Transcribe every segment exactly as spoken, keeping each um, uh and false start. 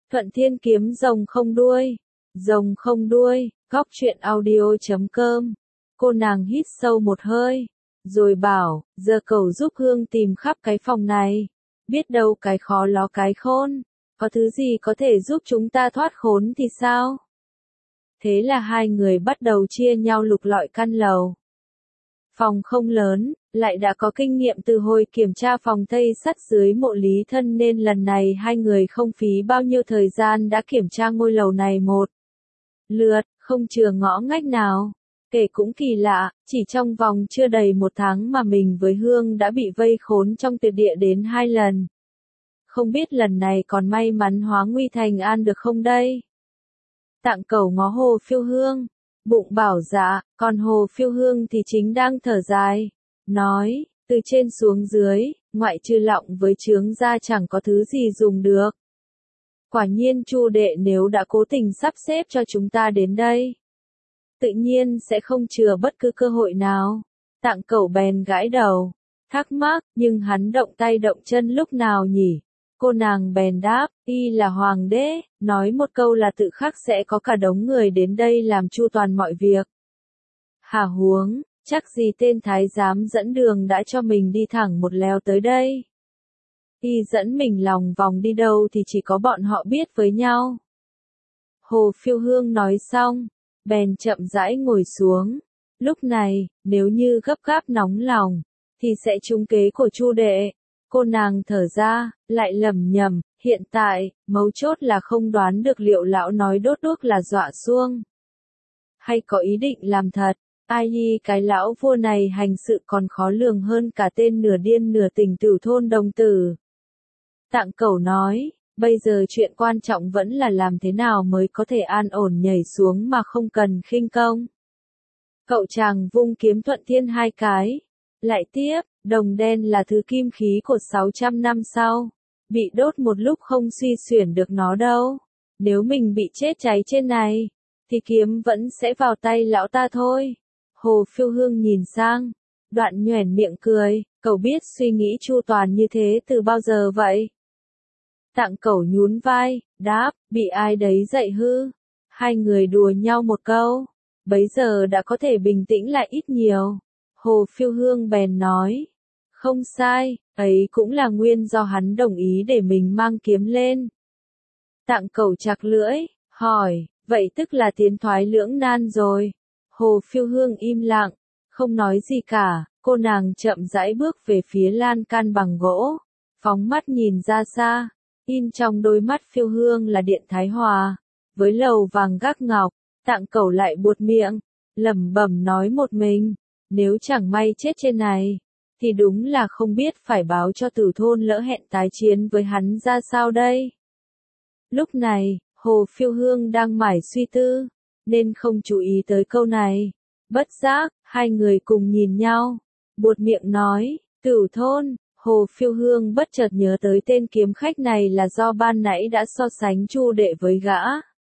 Thuận Thiên kiếm rồng không đuôi. Rồng không đuôi, góc truyện audio chấm com. Cô nàng hít sâu một hơi, rồi bảo, giờ cậu giúp Hương tìm khắp cái phòng này. Biết đâu cái khó ló cái khôn, có thứ gì có thể giúp chúng ta thoát khốn thì sao? Thế là hai người bắt đầu chia nhau lục lọi căn lầu. Phòng không lớn, lại đã có kinh nghiệm từ hồi kiểm tra phòng Tây Sắt dưới mộ Lý Thân nên lần này hai người không phí bao nhiêu thời gian đã kiểm tra ngôi lầu này một lượt, không chừa ngõ ngách nào. Kể cũng kỳ lạ, chỉ trong vòng chưa đầy một tháng mà mình với Hương đã bị vây khốn trong tuyệt địa đến hai lần. Không biết lần này còn may mắn hóa nguy thành an được không đây? Tạng Cẩu ngó Hồ Phiêu Hương, bụng bảo dạ, còn Hồ Phiêu Hương thì chính đang thở dài, nói, từ trên xuống dưới, ngoại trừ lọng với chướng ra chẳng có thứ gì dùng được. Quả nhiên Chu đệ nếu đã cố tình sắp xếp cho chúng ta đến đây, tự nhiên sẽ không chừa bất cứ cơ hội nào. Tạng Cẩu bèn gãi đầu, thắc mắc, nhưng hắn động tay động chân lúc nào nhỉ? Cô nàng bèn đáp, y là hoàng đế, nói một câu là tự khắc sẽ có cả đống người đến đây làm chu toàn mọi việc. Hả huống, chắc gì tên thái giám dẫn đường đã cho mình đi thẳng một lèo tới đây. Y dẫn mình lòng vòng đi đâu thì chỉ có bọn họ biết với nhau. Hồ Phiêu Hương nói xong, bèn chậm rãi ngồi xuống. Lúc này, nếu như gấp gáp nóng lòng, thì sẽ trúng kế của Chu đệ. Cô nàng thở ra, lại lẩm nhẩm, hiện tại, mấu chốt là không đoán được liệu lão nói đốt đuốc là dọa xuông, hay có ý định làm thật. Ai nhi cái lão vua này hành sự còn khó lường hơn cả tên nửa điên nửa tỉnh Tửu thôn đồng tử. Tạng Cẩu nói, bây giờ chuyện quan trọng vẫn là làm thế nào mới có thể an ổn nhảy xuống mà không cần khinh công. Cậu chàng vung kiếm Thuận Thiên hai cái, lại tiếp, đồng đen là thứ kim khí của sáu trăm năm sau, bị đốt một lúc không suy xuyển được nó đâu. Nếu mình bị chết cháy trên này, thì kiếm vẫn sẽ vào tay lão ta thôi. Hồ Phiêu Hương nhìn sang, đoạn nhoẻn miệng cười, cậu biết suy nghĩ chu toàn như thế từ bao giờ vậy? Tạng Cẩu nhún vai, đáp, bị ai đấy dạy hư. Hai người đùa nhau một câu, bấy giờ đã có thể bình tĩnh lại ít nhiều. Hồ Phiêu Hương bèn nói, không sai, ấy cũng là nguyên do hắn đồng ý để mình mang kiếm lên. Tạng Cẩu chặt lưỡi, hỏi, vậy tức là tiến thoái lưỡng nan rồi. Hồ Phiêu Hương im lặng, không nói gì cả, cô nàng chậm rãi bước về phía lan can bằng gỗ, phóng mắt nhìn ra xa, in trong đôi mắt Phiêu Hương là điện Thái Hòa, với lầu vàng gác ngọc. Tạng Cẩu lại buột miệng, lẩm bẩm nói một mình, nếu chẳng may chết trên này, thì đúng là không biết phải báo cho Tửu thôn lỡ hẹn tái chiến với hắn ra sao đây. Lúc này, Hồ Phiêu Hương đang mải suy tư, nên không chú ý tới câu này. Bất giác, hai người cùng nhìn nhau, buột miệng nói, Tửu thôn. Hồ Phiêu Hương bất chợt nhớ tới tên kiếm khách này là do ban nãy đã so sánh Chu đệ với gã.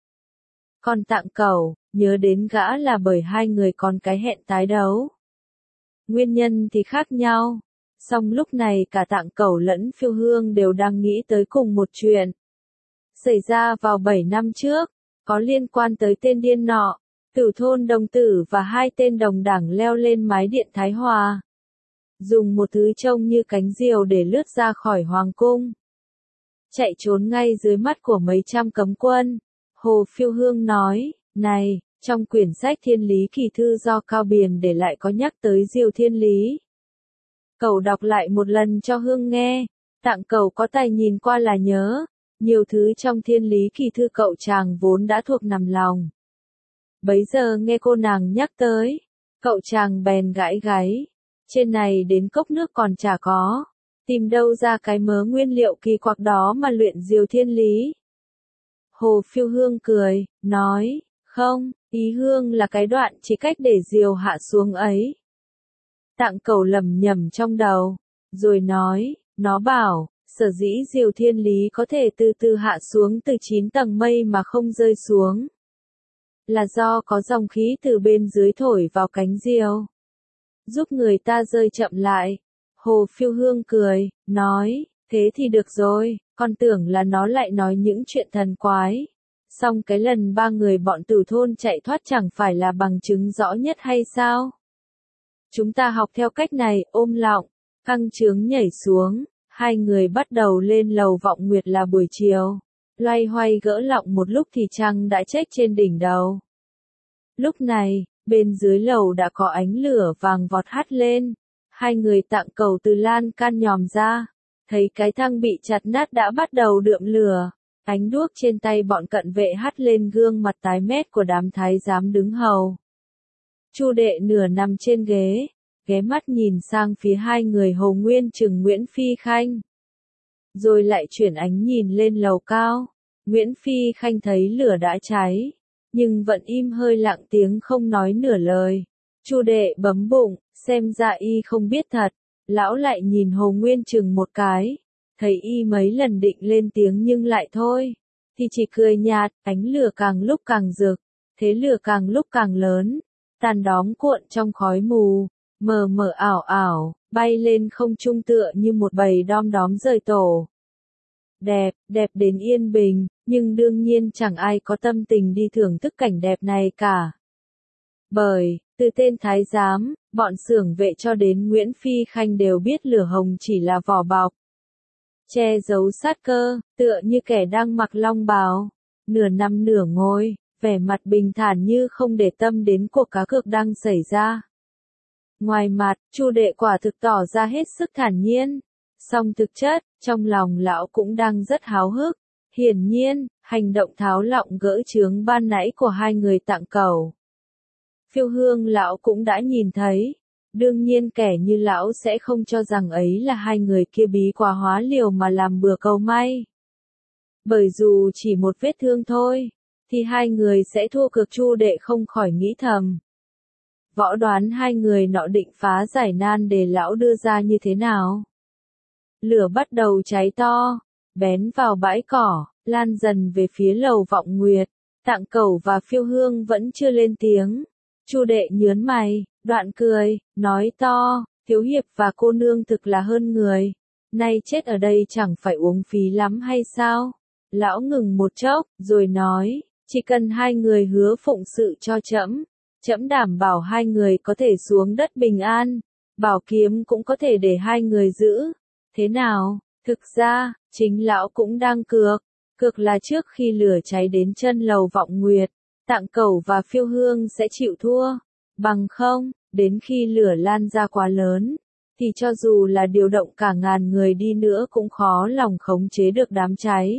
Còn Tạng Cẩu, nhớ đến gã là bởi hai người còn cái hẹn tái đấu. Nguyên nhân thì khác nhau, song lúc này cả Tạng Cẩu lẫn Phiêu Hương đều đang nghĩ tới cùng một chuyện. Xảy ra vào bảy năm trước, có liên quan tới tên điên nọ, Tửu thôn đồng tử và hai tên đồng đảng leo lên mái điện Thái Hòa, dùng một thứ trông như cánh diều để lướt ra khỏi hoàng cung, chạy trốn ngay dưới mắt của mấy trăm cấm quân. Hồ Phiêu Hương nói, này, trong quyển sách Thiên Lý Kỳ Thư do Cao Biền để lại có nhắc tới Diều Thiên Lý. Cậu đọc lại một lần cho Hương nghe. Tạng Cẩu có tài nhìn qua là nhớ, nhiều thứ trong Thiên Lý Kỳ Thư cậu chàng vốn đã thuộc nằm lòng. Bấy giờ nghe cô nàng nhắc tới, cậu chàng bèn gãi gáy, trên này đến cốc nước còn chả có, tìm đâu ra cái mớ nguyên liệu kỳ quặc đó mà luyện Diều Thiên Lý. Hồ Phiêu Hương cười, nói, không, ý Hương là cái đoạn chỉ cách để diều hạ xuống ấy. Tạng Cẩu lẩm nhẩm trong đầu, rồi nói, nó bảo, sở dĩ Diều Thiên Lý có thể từ từ hạ xuống từ chín tầng mây mà không rơi xuống, là do có dòng khí từ bên dưới thổi vào cánh diều, giúp người ta rơi chậm lại. Hồ Phiêu Hương cười, nói, Thế thì được rồi, con tưởng là nó lại nói những chuyện thần quái. Xong cái lần ba người bọn tử thôn chạy thoát chẳng phải là bằng chứng rõ nhất hay sao? Chúng ta học theo cách này, ôm lọng, căng trướng nhảy xuống, hai người bắt đầu lên lầu vọng nguyệt là buổi chiều. Loay hoay gỡ lọng một lúc thì trăng đã chết trên đỉnh đầu. Lúc này, bên dưới lầu đã có ánh lửa vàng vọt hắt lên. Hai người tạng cầu từ lan can nhòm ra. Thấy cái thang bị chặt nát đã bắt đầu đượm lửa. Ánh đuốc trên tay bọn cận vệ hắt lên gương mặt tái mét của đám thái giám đứng hầu. Chu Đệ nửa nằm trên ghế, ghé mắt nhìn sang phía hai người Hồ Nguyên Trừng Nguyễn Phi Khanh. Rồi lại chuyển ánh nhìn lên lầu cao. Nguyễn Phi Khanh thấy lửa đã cháy, nhưng vẫn im hơi lặng tiếng không nói nửa lời. Chu Đệ bấm bụng, xem ra y không biết thật. Lão lại nhìn Hồ Nguyên Trừng một cái, thấy y mấy lần định lên tiếng nhưng lại thôi, thì chỉ cười nhạt, ánh lửa càng lúc càng rực, thế lửa càng lúc càng lớn, tàn đóm cuộn trong khói mù, mờ mờ ảo ảo, bay lên không trung tựa như một bầy đom đóm rời tổ. Đẹp, đẹp đến yên bình, nhưng đương nhiên chẳng ai có tâm tình đi thưởng thức cảnh đẹp này cả. Bởi, từ tên thái giám, bọn xưởng vệ cho đến Nguyễn Phi Khanh đều biết lửa hồng chỉ là vỏ bọc. Che giấu sát cơ, tựa như kẻ đang mặc long bào, nửa nằm nửa ngồi, vẻ mặt bình thản như không để tâm đến cuộc cá cược đang xảy ra. Ngoài mặt, Chu Đệ quả thực tỏ ra hết sức thản nhiên, song thực chất, trong lòng lão cũng đang rất háo hức. Hiển nhiên, hành động tháo lọng gỡ chướng ban nãy của hai người tạng cầu. Phiêu Hương lão cũng đã nhìn thấy, đương nhiên kẻ như lão sẽ không cho rằng ấy là hai người kia bí quá hóa liều mà làm bừa cầu may. Bởi dù chỉ một vết thương thôi, thì hai người sẽ thua cược. Chu Đệ không khỏi nghĩ thầm. Võ đoán hai người nọ định phá giải nan để lão đưa ra như thế nào? Lửa bắt đầu cháy to, bén vào bãi cỏ, lan dần về phía lầu vọng nguyệt. Tạng Cẩu và Phiêu Hương vẫn chưa lên tiếng. Chu Đệ nhớn mày, đoạn cười, nói to, thiếu hiệp và cô nương thực là hơn người. Nay chết ở đây chẳng phải uống phí lắm hay sao? Lão ngừng một chốc, rồi nói, chỉ cần hai người hứa phụng sự cho trẫm, trẫm đảm bảo hai người có thể xuống đất bình an, bảo kiếm cũng có thể để hai người giữ. Thế nào? Thực ra, chính lão cũng đang cược. Cược là trước khi lửa cháy đến chân lầu vọng nguyệt, Tạng Cẩu và Phiêu Hương sẽ chịu thua. Bằng không, đến khi lửa lan ra quá lớn, thì cho dù là điều động cả ngàn người đi nữa cũng khó lòng khống chế được đám cháy.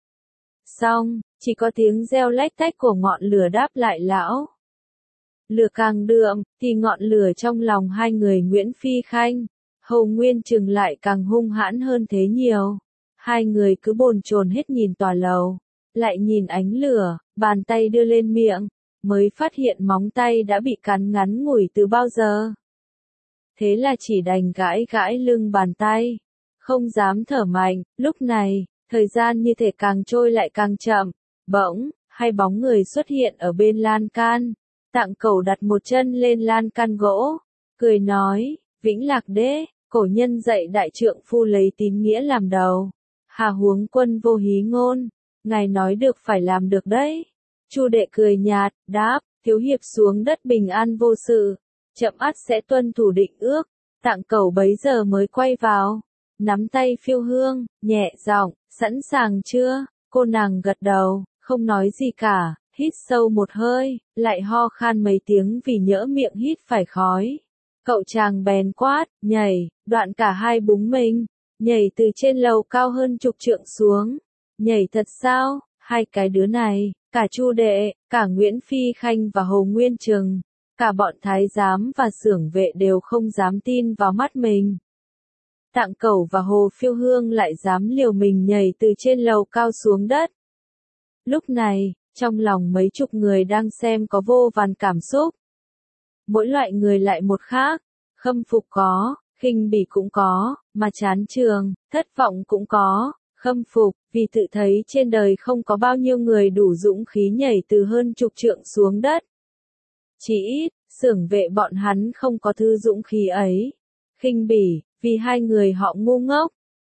Xong, chỉ có tiếng reo lách tách của ngọn lửa đáp lại lão. Lửa càng đượm, thì ngọn lửa trong lòng hai người Nguyễn Phi Khanh, Hồ Nguyên Trừng lại càng hung hãn hơn thế nhiều. Hai người cứ bồn chồn hết nhìn tòa lầu, lại nhìn ánh lửa, bàn tay đưa lên miệng, mới phát hiện móng tay đã bị cắn ngắn ngủi từ bao giờ. Thế là chỉ đành gãi gãi lưng bàn tay, không dám thở mạnh. Lúc này, thời gian như thể càng trôi lại càng chậm. Bỗng, hai bóng người xuất hiện ở bên lan can. Tạng Cẩu đặt một chân lên lan can gỗ, cười nói, Vĩnh Lạc Đế, cổ nhân dạy đại trượng phu lấy tín nghĩa làm đầu. Hà huống quân vô hí ngôn, ngài nói được phải làm được đấy. Chu Đệ cười nhạt, đáp, thiếu hiệp xuống đất bình an vô sự, chậm ắt sẽ tuân thủ định ước. Tạng Cẩu bấy giờ mới quay vào, nắm tay Phiêu Hương, nhẹ giọng, sẵn sàng chưa? Cô nàng gật đầu, không nói gì cả, hít sâu một hơi, lại ho khan mấy tiếng vì nhỡ miệng hít phải khói. Cậu chàng bèn quát, nhảy, đoạn cả hai búng mình, nhảy từ trên lầu cao hơn chục trượng xuống. Nhảy thật sao? Hai cái đứa này, cả Chu Đệ, cả Nguyễn Phi Khanh và Hồ Nguyên Trừng, cả bọn thái giám và xưởng vệ đều không dám tin vào mắt mình. Tạng Cẩu và Hồ Phiêu Hương lại dám liều mình nhảy từ trên lầu cao xuống đất. Lúc này, trong lòng mấy chục người đang xem có vô vàn cảm xúc. Mỗi loại người lại một khác, khâm phục có, khinh bỉ cũng có, mà chán trường, thất vọng cũng có. Khâm phục, vì tự thấy trên đời không có bao nhiêu người đủ dũng khí nhảy từ hơn chục trượng xuống đất. Chỉ ít, xưởng vệ bọn hắn không có thứ dũng khí ấy. Khinh bỉ, vì hai người họ ngu ngốc,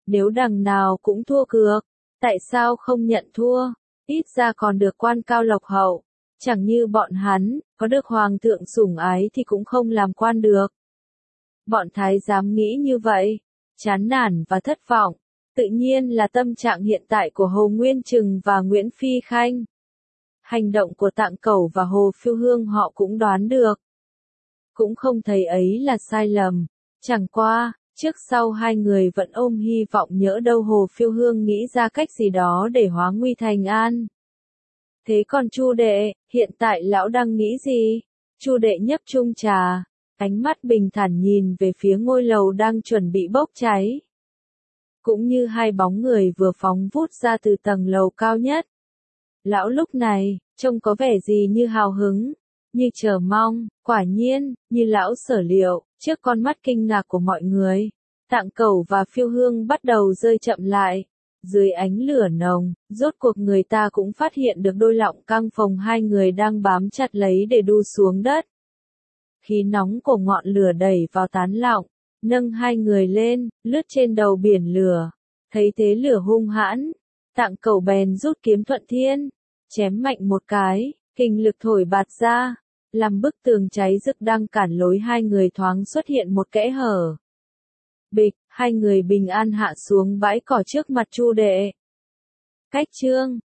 Nếu đằng nào cũng thua cược, tại sao không nhận thua? Ít ra còn được quan cao lộc hậu. Chẳng như bọn hắn, có được hoàng thượng sủng ái thì cũng không làm quan được. Bọn thái giám nghĩ như vậy, chán nản và thất vọng, tự nhiên là tâm trạng hiện tại của Hồ Nguyên Trừng và Nguyễn Phi Khanh. Hành động của Tạng Cẩu và Hồ Phiêu Hương họ cũng đoán được. Cũng không thấy ấy là sai lầm, chẳng qua, trước sau hai người vẫn ôm hy vọng nhỡ đâu Hồ Phiêu Hương nghĩ ra cách gì đó để hóa nguy thành an. Thế còn Chu đệ, hiện tại lão đang nghĩ gì? Chu đệ nhấp chung trà, ánh mắt bình thản nhìn về phía ngôi lầu đang chuẩn bị bốc cháy. Cũng như hai bóng người vừa phóng vút ra từ tầng lầu cao nhất. Lão lúc này, trông có vẻ gì như hào hứng, như chờ mong, quả nhiên, như lão sở liệu, trước con mắt kinh ngạc của mọi người. Tạng Cẩu và Phiêu Hương bắt đầu rơi chậm lại. Dưới ánh lửa nồng, rốt cuộc người ta cũng phát hiện được đôi lọng căng phồng hai người đang bám chặt lấy để đu xuống đất. Khí nóng của ngọn lửa đẩy vào tán lọng, nâng hai người lên, lướt trên đầu biển lửa. Thấy thế lửa hung hãn, Tạng Cẩu bèn rút kiếm Thuận Thiên, chém mạnh một cái, kinh lực thổi bạt ra, làm bức tường cháy rực đang cản lối hai người thoáng xuất hiện một kẽ hở. Bịch, hai người bình an hạ xuống bãi cỏ trước mặt Chu đệ. Cách chương